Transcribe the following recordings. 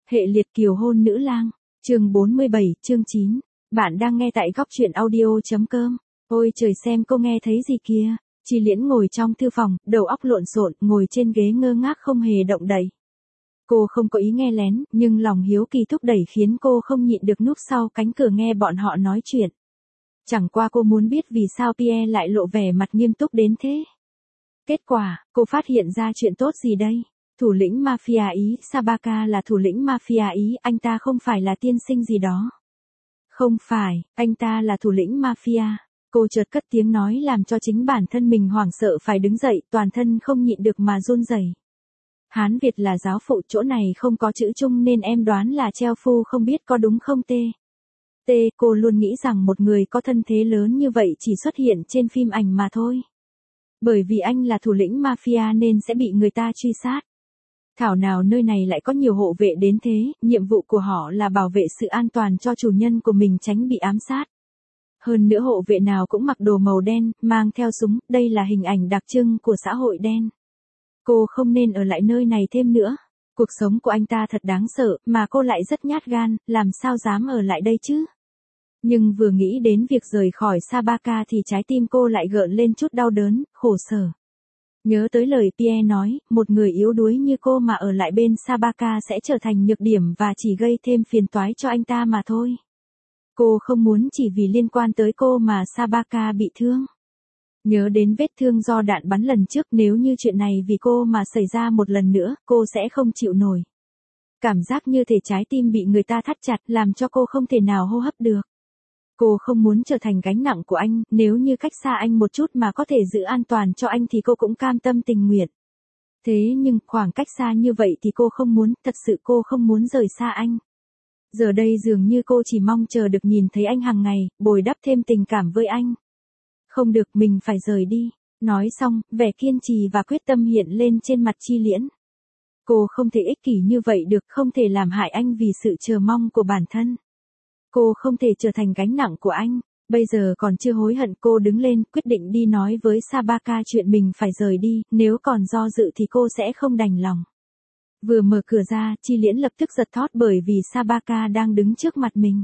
Hệ liệt kiều hôn nữ lang, chương 47, chương 9. Bạn đang nghe tại góc truyện audio.com. Ôi trời xem cô nghe thấy gì kìa. Chi Liễn ngồi trong thư phòng, đầu óc lộn xộn, ngồi trên ghế ngơ ngác không hề động đậy. Cô không có ý nghe lén, nhưng lòng hiếu kỳ thúc đẩy khiến cô không nhịn được núp sau cánh cửa nghe bọn họ nói chuyện. Chẳng qua cô muốn biết vì sao Pierre lại lộ vẻ mặt nghiêm túc đến thế. Kết quả, cô phát hiện ra chuyện tốt gì đây? Thủ lĩnh mafia Ý, Sabaka là thủ lĩnh mafia Ý, anh ta không phải là tiên sinh gì đó. Không phải, anh ta là thủ lĩnh mafia. Cô chợt cất tiếng nói làm cho chính bản thân mình hoảng sợ phải đứng dậy, toàn thân không nhịn được mà run rẩy. Hán Việt là giáo phụ, chỗ này không có chữ Trung nên em đoán là treo phu, không biết có đúng không tê? Cô luôn nghĩ rằng một người có thân thế lớn như vậy chỉ xuất hiện trên phim ảnh mà thôi. Bởi vì anh là thủ lĩnh mafia nên sẽ bị người ta truy sát. Thảo nào nơi này lại có nhiều hộ vệ đến thế, nhiệm vụ của họ là bảo vệ sự an toàn cho chủ nhân của mình tránh bị ám sát. Hơn nữa hộ vệ nào cũng mặc đồ màu đen, mang theo súng, đây là hình ảnh đặc trưng của xã hội đen. Cô không nên ở lại nơi này thêm nữa. Cuộc sống của anh ta thật đáng sợ, mà cô lại rất nhát gan, làm sao dám ở lại đây chứ? Nhưng vừa nghĩ đến việc rời khỏi Sabaka thì trái tim cô lại gợn lên chút đau đớn, khổ sở. Nhớ tới lời Pierre nói, một người yếu đuối như cô mà ở lại bên Sabaka sẽ trở thành nhược điểm và chỉ gây thêm phiền toái cho anh ta mà thôi. Cô không muốn chỉ vì liên quan tới cô mà Sabaka bị thương. Nhớ đến vết thương do đạn bắn lần trước, nếu như chuyện này vì cô mà xảy ra một lần nữa, cô sẽ không chịu nổi. Cảm giác như thể trái tim bị người ta thắt chặt làm cho cô không thể nào hô hấp được. Cô không muốn trở thành gánh nặng của anh, nếu như cách xa anh một chút mà có thể giữ an toàn cho anh thì cô cũng cam tâm tình nguyện. Thế nhưng khoảng cách xa như vậy thì cô không muốn, thật sự cô không muốn rời xa anh. Giờ đây dường như cô chỉ mong chờ được nhìn thấy anh hàng ngày, bồi đắp thêm tình cảm với anh. Không được, mình phải rời đi. Nói xong, vẻ kiên trì và quyết tâm hiện lên trên mặt Chi Liễn. Cô không thể ích kỷ như vậy được, không thể làm hại anh vì sự chờ mong của bản thân. Cô không thể trở thành gánh nặng của anh. Bây giờ còn chưa hối hận, cô đứng lên, quyết định đi nói với Sabaka chuyện mình phải rời đi, nếu còn do dự thì cô sẽ không đành lòng. Vừa mở cửa ra, Chi Liễn lập tức giật thót bởi vì Sabaka đang đứng trước mặt mình.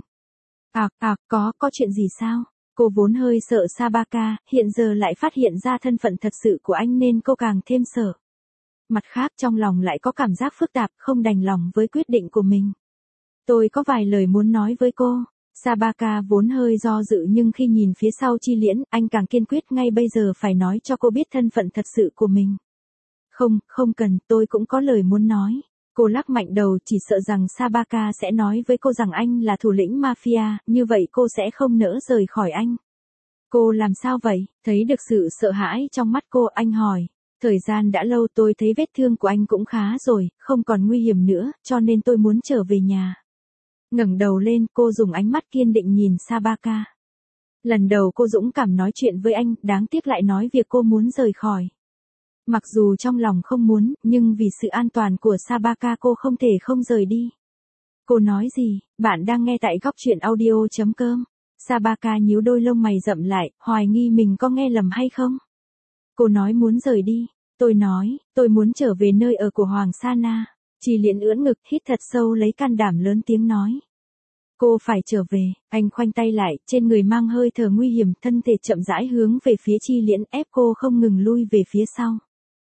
Có chuyện gì sao? Cô vốn hơi sợ Sabaka, hiện giờ lại phát hiện ra thân phận thật sự của anh nên cô càng thêm sợ. Mặt khác trong lòng lại có cảm giác phức tạp, không đành lòng với quyết định của mình. Tôi có vài lời muốn nói với cô. Sabaka vốn hơi do dự nhưng khi nhìn phía sau Chi Liễn, anh càng kiên quyết, ngay bây giờ phải nói cho cô biết thân phận thật sự của mình. Không cần, tôi cũng có lời muốn nói. Cô lắc mạnh đầu, chỉ sợ rằng Sabaka sẽ nói với cô rằng anh là thủ lĩnh mafia, như vậy cô sẽ không nỡ rời khỏi anh. Cô làm sao vậy? Thấy được sự sợ hãi trong mắt cô, anh hỏi. Thời gian đã lâu, tôi thấy vết thương của anh cũng khá rồi, không còn nguy hiểm nữa, cho nên tôi muốn trở về nhà. Ngẩng đầu lên, cô dùng ánh mắt kiên định nhìn Sabaka. Lần đầu cô dũng cảm nói chuyện với anh, đáng tiếc lại nói việc cô muốn rời khỏi. Mặc dù trong lòng không muốn, nhưng vì sự an toàn của Sabaka cô không thể không rời đi. Cô nói gì? Bạn đang nghe tại góc truyện audio.com. Sabaka nhíu đôi lông mày rậm lại, hoài nghi mình có nghe lầm hay không? Cô nói muốn rời đi. Tôi nói, tôi muốn trở về nơi ở của Hoàng Sana. Chi Liễn ưỡn ngực, hít thật sâu lấy can đảm lớn tiếng nói. Cô phải trở về. Anh khoanh tay lại, trên người mang hơi thở nguy hiểm, thân thể chậm rãi hướng về phía Chi Liễn, ép cô không ngừng lui về phía sau.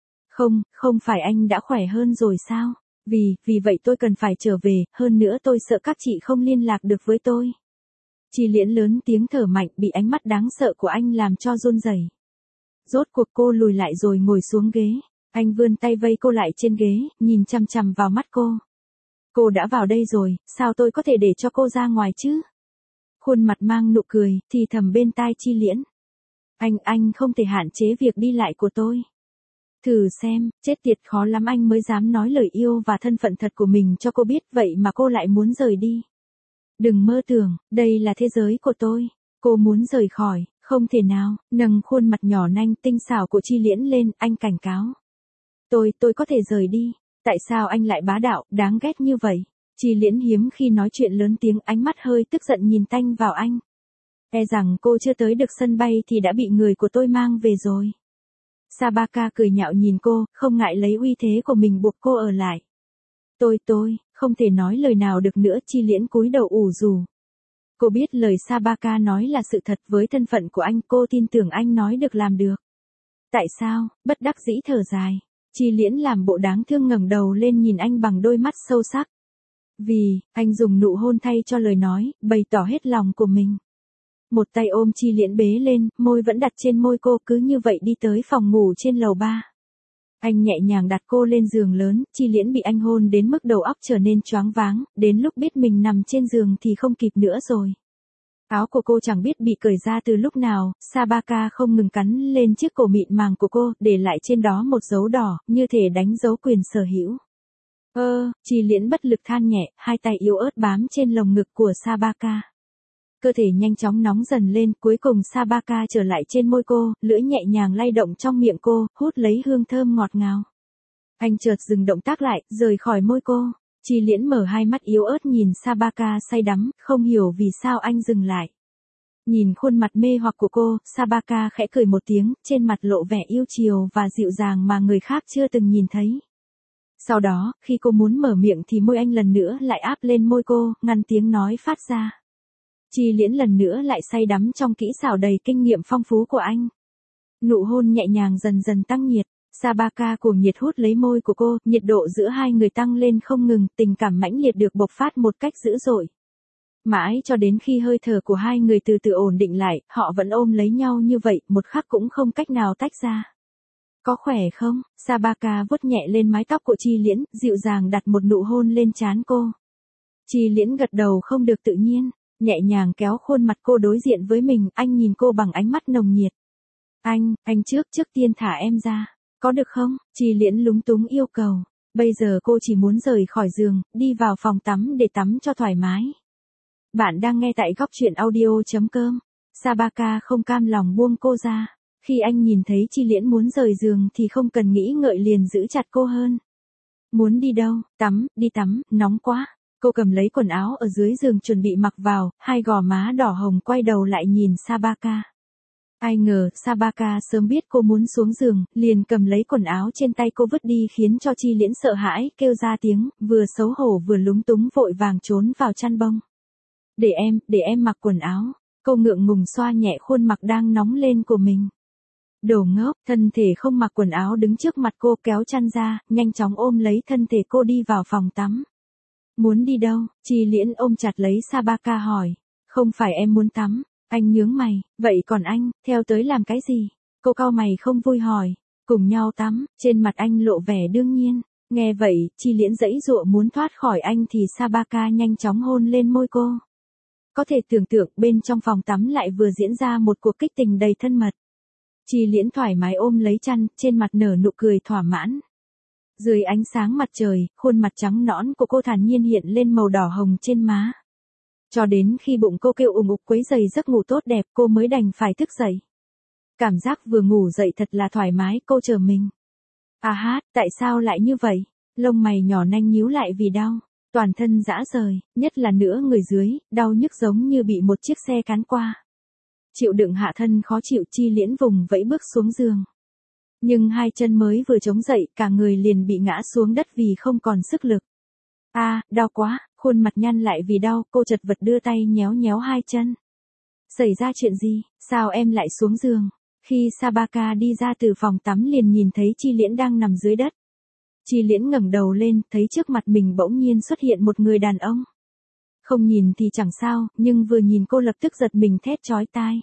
Không phải anh đã khỏe hơn rồi sao? Vì vậy tôi cần phải trở về, hơn nữa tôi sợ các chị không liên lạc được với tôi. Chi Liễn lớn tiếng thở mạnh, bị ánh mắt đáng sợ của anh làm cho run rẩy. Rốt cuộc cô lùi lại rồi ngồi xuống ghế. Anh vươn tay vây cô lại trên ghế, nhìn chằm chằm vào mắt cô. Cô đã vào đây rồi, sao tôi có thể để cho cô ra ngoài chứ? Khuôn mặt mang nụ cười, thì thầm bên tai Chi Liễn. Anh không thể hạn chế việc đi lại của tôi. Thử xem, chết tiệt, khó lắm anh mới dám nói lời yêu và thân phận thật của mình cho cô biết, vậy mà cô lại muốn rời đi. Đừng mơ tưởng, đây là thế giới của tôi. Cô muốn rời khỏi, không thể nào. Nâng khuôn mặt nhỏ nanh tinh xảo của Chi Liễn lên, anh cảnh cáo. Tôi có thể rời đi. Tại sao anh lại bá đạo, đáng ghét như vậy? Chi Liễn hiếm khi nói chuyện lớn tiếng, ánh mắt hơi tức giận nhìn tanh vào anh. E rằng cô chưa tới được sân bay thì đã bị người của tôi mang về rồi. Sabaka cười nhạo nhìn cô, không ngại lấy uy thế của mình buộc cô ở lại. Tôi, không thể nói lời nào được nữa. Chi Liễn cúi đầu ủ rù. Cô biết lời Sabaka nói là sự thật, với thân phận của anh cô tin tưởng anh nói được làm được. Tại sao? Bất đắc dĩ thở dài. Chi Liễn làm bộ đáng thương ngẩng đầu lên nhìn anh bằng đôi mắt sâu sắc. Vì, anh dùng nụ hôn thay cho lời nói, bày tỏ hết lòng của mình. Một tay ôm Chi Liễn bế lên, môi vẫn đặt trên môi cô, cứ như vậy đi tới phòng ngủ trên lầu 3. Anh nhẹ nhàng đặt cô lên giường lớn, Chi Liễn bị anh hôn đến mức đầu óc trở nên choáng váng, đến lúc biết mình nằm trên giường thì không kịp nữa rồi. Áo của cô chẳng biết bị cởi ra từ lúc nào, Sabaka không ngừng cắn lên chiếc cổ mịn màng của cô, để lại trên đó một dấu đỏ, như thể đánh dấu quyền sở hữu. Chi Liễn bất lực than nhẹ, hai tay yếu ớt bám trên lồng ngực của Sabaka. Cơ thể nhanh chóng nóng dần lên, cuối cùng Sabaka trở lại trên môi cô, lưỡi nhẹ nhàng lay động trong miệng cô, hút lấy hương thơm ngọt ngào. Anh chợt dừng động tác lại, rời khỏi môi cô. Chi Liễn mở hai mắt yếu ớt nhìn Sabaka say đắm, không hiểu vì sao anh dừng lại. Nhìn khuôn mặt mê hoặc của cô, Sabaka khẽ cười một tiếng, trên mặt lộ vẻ yêu chiều và dịu dàng mà người khác chưa từng nhìn thấy. Sau đó, khi cô muốn mở miệng thì môi anh lần nữa lại áp lên môi cô, ngăn tiếng nói phát ra. Chi Liễn lần nữa lại say đắm trong kỹ xảo đầy kinh nghiệm phong phú của anh. Nụ hôn nhẹ nhàng dần dần tăng nhiệt, Sabaka cuồng nhiệt hút lấy môi của cô, nhiệt độ giữa hai người tăng lên không ngừng, tình cảm mãnh liệt được bộc phát một cách dữ dội. Mãi cho đến khi hơi thở của hai người từ từ ổn định lại, họ vẫn ôm lấy nhau như vậy, một khắc cũng không cách nào tách ra. Có khỏe không? Sabaka vuốt nhẹ lên mái tóc của Chi Liễn, dịu dàng đặt một nụ hôn lên trán cô. Chi Liễn gật đầu không được tự nhiên, nhẹ nhàng kéo khuôn mặt cô đối diện với mình, anh nhìn cô bằng ánh mắt nồng nhiệt. Anh trước tiên thả em ra, có được không? Chi Liễn lúng túng yêu cầu. Bây giờ cô chỉ muốn rời khỏi giường, đi vào phòng tắm để tắm cho thoải mái. Bạn đang nghe tại góc truyện audio.com. Sabaka không cam lòng buông cô ra. Khi anh nhìn thấy Chi Liễn muốn rời giường thì không cần nghĩ ngợi liền giữ chặt cô hơn. Muốn đi đâu? Đi tắm, nóng quá. Cô cầm lấy quần áo ở dưới giường chuẩn bị mặc vào, hai gò má đỏ hồng quay đầu lại nhìn Sabaka. Ai ngờ, Sabaka sớm biết cô muốn xuống giường, liền cầm lấy quần áo trên tay cô vứt đi khiến cho Chi Liễn sợ hãi, kêu ra tiếng, vừa xấu hổ vừa lúng túng vội vàng trốn vào chăn bông. Để em mặc quần áo. Cô ngượng ngùng xoa nhẹ khuôn mặt đang nóng lên của mình. Đồ ngốc, thân thể không mặc quần áo đứng trước mặt cô kéo chăn ra, nhanh chóng ôm lấy thân thể cô đi vào phòng tắm. Muốn đi đâu? Chi Liễn ôm chặt lấy Sabaka hỏi. Không phải em muốn tắm. Anh nhướng mày, vậy còn anh, theo tới làm cái gì? Cô cau mày không vui hỏi. Cùng nhau tắm, trên mặt anh lộ vẻ đương nhiên. Nghe vậy, Chi Liễn giãy giụa muốn thoát khỏi anh thì Sabaka nhanh chóng hôn lên môi cô. Có thể tưởng tượng bên trong phòng tắm lại vừa diễn ra một cuộc kích tình đầy thân mật. Chi Liễn thoải mái ôm lấy chăn, trên mặt nở nụ cười thỏa mãn. Dưới ánh sáng mặt trời, khuôn mặt trắng nõn của cô thản nhiên hiện lên màu đỏ hồng trên má. Cho đến khi bụng cô kêu ục quấy rầy giấc ngủ tốt đẹp cô mới đành phải thức dậy. Cảm giác vừa ngủ dậy thật là thoải mái, cô chờ mình. Tại sao lại như vậy? Lông mày nhỏ nanh nhíu lại vì đau. Toàn thân rã rời, nhất là nửa người dưới, đau nhức giống như bị một chiếc xe cán qua. Chịu đựng hạ thân khó chịu, Chi Liễn vùng vẫy bước xuống giường. Nhưng hai chân mới vừa chống dậy, cả người liền bị ngã xuống đất vì không còn sức lực. Đau quá, khuôn mặt nhăn lại vì đau, cô chật vật đưa tay nhéo nhéo hai chân. Xảy ra chuyện gì, sao em lại xuống giường? Khi Sabaka đi ra từ phòng tắm liền nhìn thấy Chi Liễn đang nằm dưới đất. Chi Liễn ngẩng đầu lên, thấy trước mặt mình bỗng nhiên xuất hiện một người đàn ông. Không nhìn thì chẳng sao, nhưng vừa nhìn cô lập tức giật mình thét chói tai.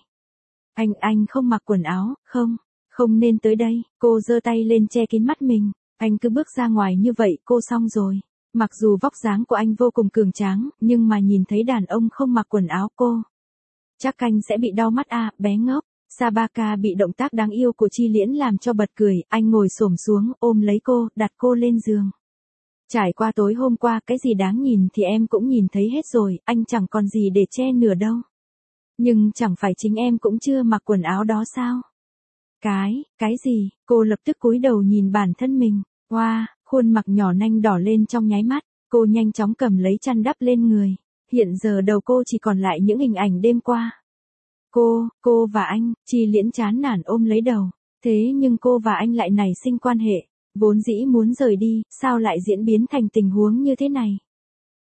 Anh không mặc quần áo, không nên tới đây, cô giơ tay lên che kín mắt mình, anh cứ bước ra ngoài như vậy, cô xong rồi. Mặc dù vóc dáng của anh vô cùng cường tráng, nhưng mà nhìn thấy đàn ông không mặc quần áo cô. Chắc anh sẽ bị đau mắt bé ngốc. Sabaka bị động tác đáng yêu của Chi Liễn làm cho bật cười, anh ngồi xổm xuống, ôm lấy cô, đặt cô lên giường. Trải qua tối hôm qua, cái gì đáng nhìn thì em cũng nhìn thấy hết rồi, anh chẳng còn gì để che nửa đâu. Nhưng chẳng phải chính em cũng chưa mặc quần áo đó sao? Cái gì? Cô lập tức cúi đầu nhìn bản thân mình. Khuôn mặt nhỏ nanh đỏ lên trong nháy mắt, cô nhanh chóng cầm lấy chăn đắp lên người. Hiện giờ đầu cô chỉ còn lại những hình ảnh đêm qua. Cô và anh, Chi Liễn chán nản ôm lấy đầu. Thế nhưng cô và anh lại nảy sinh quan hệ. Vốn dĩ muốn rời đi, sao lại diễn biến thành tình huống như thế này?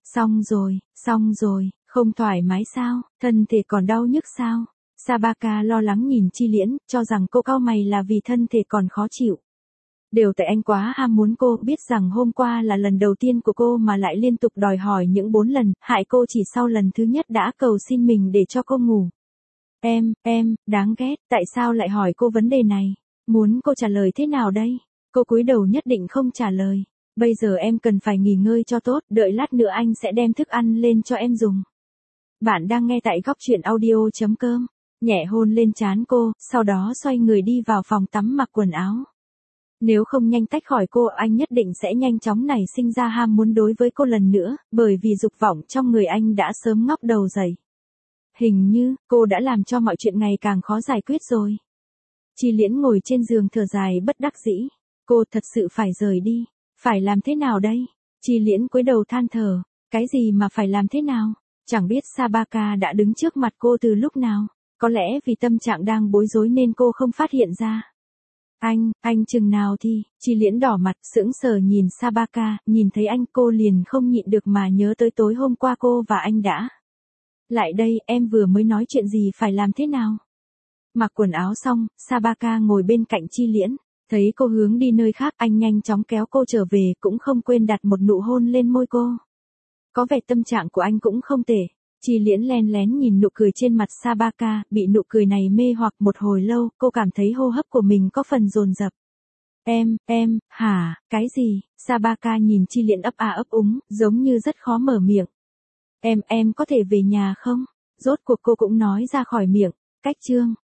Xong rồi, không thoải mái sao, thân thể còn đau nhức sao? Sabaka lo lắng nhìn Chi Liễn, cho rằng cô cau mày là vì thân thể còn khó chịu. Đều tại anh quá ham muốn cô, biết rằng hôm qua là lần đầu tiên của cô mà lại liên tục đòi hỏi những 4 lần, hại cô chỉ sau lần thứ nhất đã cầu xin mình để cho cô ngủ. Em, đáng ghét, tại sao lại hỏi cô vấn đề này? Muốn cô trả lời thế nào đây? Cô cúi đầu nhất định không trả lời. Bây giờ em cần phải nghỉ ngơi cho tốt, đợi lát nữa anh sẽ đem thức ăn lên cho em dùng. Bạn đang nghe tại góc truyện audio.com. Nhẹ hôn lên trán cô, sau đó xoay người đi vào phòng tắm mặc quần áo. Nếu không nhanh tách khỏi cô, anh nhất định sẽ nhanh chóng nảy sinh ra ham muốn đối với cô lần nữa, bởi vì dục vọng trong người anh đã sớm ngóc đầu dậy. Hình như, cô đã làm cho mọi chuyện ngày càng khó giải quyết rồi. Chi Liễn ngồi trên giường thở dài bất đắc dĩ. Cô thật sự phải rời đi. Phải làm thế nào đây? Chi Liễn cúi đầu than thở. Cái gì mà phải làm thế nào? Chẳng biết Sabaka đã đứng trước mặt cô từ lúc nào. Có lẽ vì tâm trạng đang bối rối nên cô không phát hiện ra. Anh chừng nào thì, Chi Liễn đỏ mặt, sững sờ nhìn Sabaka, nhìn thấy anh cô liền không nhịn được mà nhớ tới tối hôm qua cô và anh đã. Lại đây, em vừa mới nói chuyện gì phải làm thế nào? Mặc quần áo xong, Sabaka ngồi bên cạnh Chi Liễn, thấy cô hướng đi nơi khác, anh nhanh chóng kéo cô trở về, cũng không quên đặt một nụ hôn lên môi cô. Có vẻ tâm trạng của anh cũng không tệ. Chi Liễn len lén nhìn nụ cười trên mặt Sabaka, bị nụ cười này mê hoặc một hồi lâu, cô cảm thấy hô hấp của mình có phần dồn dập. Hả, cái gì? Sabaka nhìn Chi Liễn ấp ấp úng, giống như rất khó mở miệng. Em có thể về nhà không? Rốt cuộc cô cũng nói ra khỏi miệng. Cách chương